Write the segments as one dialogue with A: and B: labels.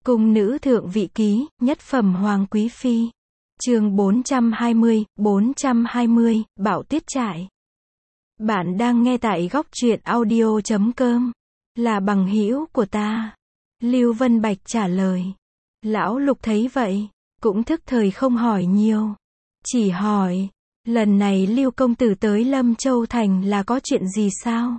A: Cung nữ thượng vị ký, nhất phẩm hoàng quý phi. Chương 420, Bảo Tuyết trại. Bạn đang nghe tại góc truyện audio.com. Là bằng hữu của ta. Lưu Vân Bạch trả lời. Lão Lục thấy vậy, cũng thức thời không hỏi nhiều. Chỉ hỏi, lần này Lưu công tử tới Lâm Châu Thành là có chuyện gì sao?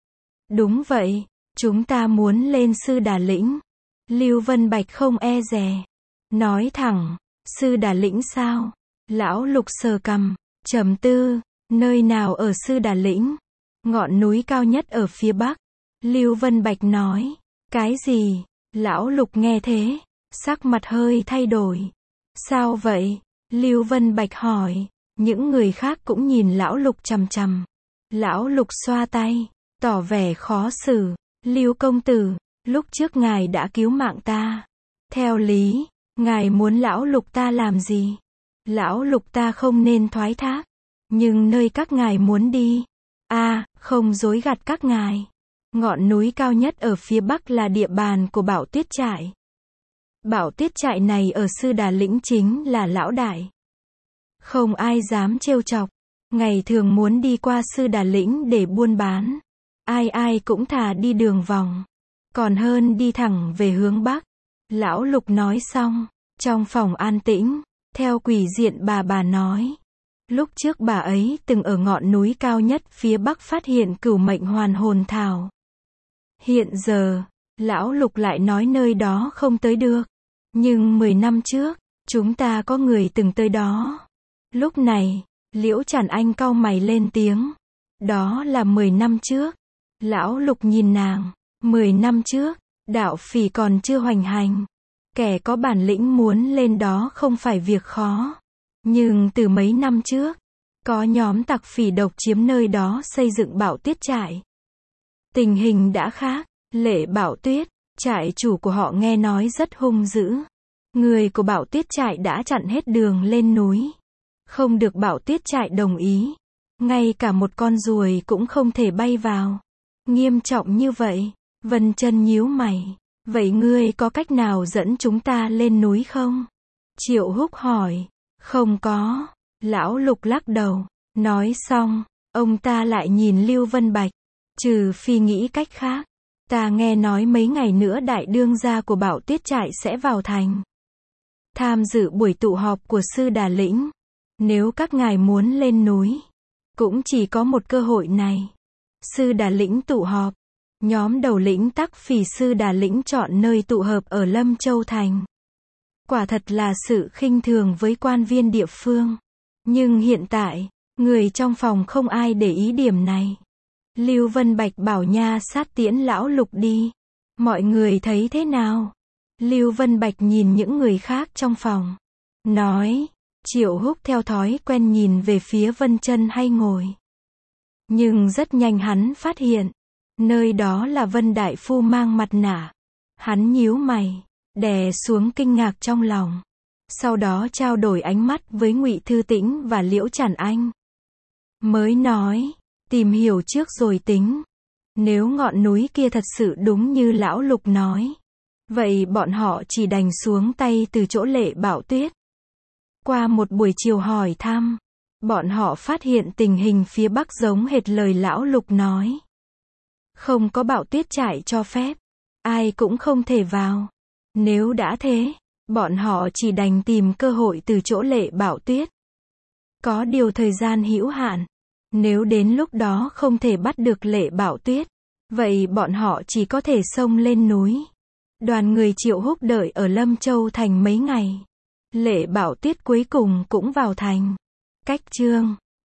A: Đúng vậy, chúng ta muốn lên Sư Đà Lĩnh. Lưu Vân Bạch không e dè. Nói thẳng, Sư Đà Lĩnh sao? Lão Lục sờ cằm, trầm tư, nơi nào ở Sư Đà Lĩnh? Ngọn núi cao nhất ở phía bắc. Lưu Vân Bạch nói, cái gì? Lão Lục nghe thế, sắc mặt hơi thay đổi. Sao vậy? Lưu Vân Bạch hỏi. Những người khác cũng nhìn Lão Lục chằm chằm. Lão Lục xoa tay, tỏ vẻ khó xử. Lưu công tử, lúc trước ngài đã cứu mạng ta. Theo lý, ngài muốn Lão Lục ta làm gì? Lão Lục ta không nên thoái thác. Nhưng nơi các ngài muốn đi, không dối gạt các ngài. Ngọn núi cao nhất ở phía bắc là địa bàn của Bảo Tuyết trại. Bảo Tuyết trại này ở Sư Đà Lĩnh chính là lão đại. Không ai dám trêu chọc. Ngày thường muốn đi qua Sư Đà Lĩnh để buôn bán, ai cũng thà đi đường vòng, còn hơn đi thẳng về hướng bắc. Lão Lục nói xong, trong phòng an tĩnh, theo quỷ diện bà nói. Lúc trước bà ấy từng ở ngọn núi cao nhất phía bắc phát hiện cửu mệnh hoàn hồn thảo. Hiện giờ, Lão Lục lại nói nơi đó không tới được. Nhưng 10 năm trước, chúng ta có người từng tới đó. Lúc này, Liễu Trản Anh cau mày lên tiếng. Đó là 10 năm trước. Lão Lục nhìn nàng. 10 năm trước, đạo phỉ còn chưa hoành hành. Kẻ có bản lĩnh muốn lên đó không phải việc khó. Nhưng từ mấy năm trước, có nhóm tặc phỉ độc chiếm nơi đó xây dựng Bảo Tuyết trại. Tình hình đã khác. Lệ Bảo Tuyết, trại chủ của họ nghe nói rất hung dữ. Người của Bảo Tuyết trại đã chặn hết đường lên núi. Không được Bảo Tuyết trại đồng ý. Ngay cả một con ruồi cũng không thể bay vào. Nghiêm trọng như vậy. Vân Chân nhíu mày. Vậy ngươi có cách nào dẫn chúng ta lên núi không? Triệu Húc hỏi. Không có. Lão Lục lắc đầu. Nói xong, ông ta lại nhìn Lưu Vân Bạch. Trừ phi nghĩ cách khác. Ta nghe nói mấy ngày nữa đại đương gia của Bảo Tuyết trại sẽ vào thành. Tham dự buổi tụ họp của Sư Đà Lĩnh. Nếu các ngài muốn lên núi, cũng chỉ có một cơ hội này. Sư Đà Lĩnh tụ họp. Nhóm đầu lĩnh tắc phỉ Sư Đà Lĩnh chọn nơi tụ hợp ở Lâm Châu Thành. Quả thật là sự khinh thường với quan viên địa phương. Nhưng hiện tại, người trong phòng không ai để ý điểm này. Lưu Vân Bạch bảo nha sát tiễn Lão Lục đi. Mọi người thấy thế nào? Lưu Vân Bạch nhìn những người khác trong phòng. Nói. Triệu Húc theo thói quen nhìn về phía Vân Chân hay ngồi. Nhưng rất nhanh hắn phát hiện. Nơi đó là Vân Đại Phu mang mặt nạ. Hắn nhíu mày. Đè xuống kinh ngạc trong lòng. Sau đó trao đổi ánh mắt với Ngụy Thư Tĩnh và Liễu Trản Anh. Mới nói. Tìm hiểu trước rồi tính. Nếu ngọn núi kia thật sự đúng như Lão Lục nói. Vậy bọn họ chỉ đành xuống tay từ chỗ Lệ Bảo Tuyết. Qua một buổi chiều hỏi thăm, bọn họ phát hiện tình hình phía bắc giống hệt lời Lão Lục nói. Không có Bảo Tuyết trại cho phép. Ai cũng không thể vào. Nếu đã thế, bọn họ chỉ đành tìm cơ hội từ chỗ Lệ Bảo Tuyết. Có điều thời gian hữu hạn. Nếu đến lúc đó không thể bắt được Lệ Bảo Tuyết, vậy bọn họ chỉ có thể xông lên núi. Đoàn người Triệu Húc đợi ở Lâm Châu Thành mấy ngày. Lệ Bảo Tuyết cuối cùng cũng vào thành. Cách chương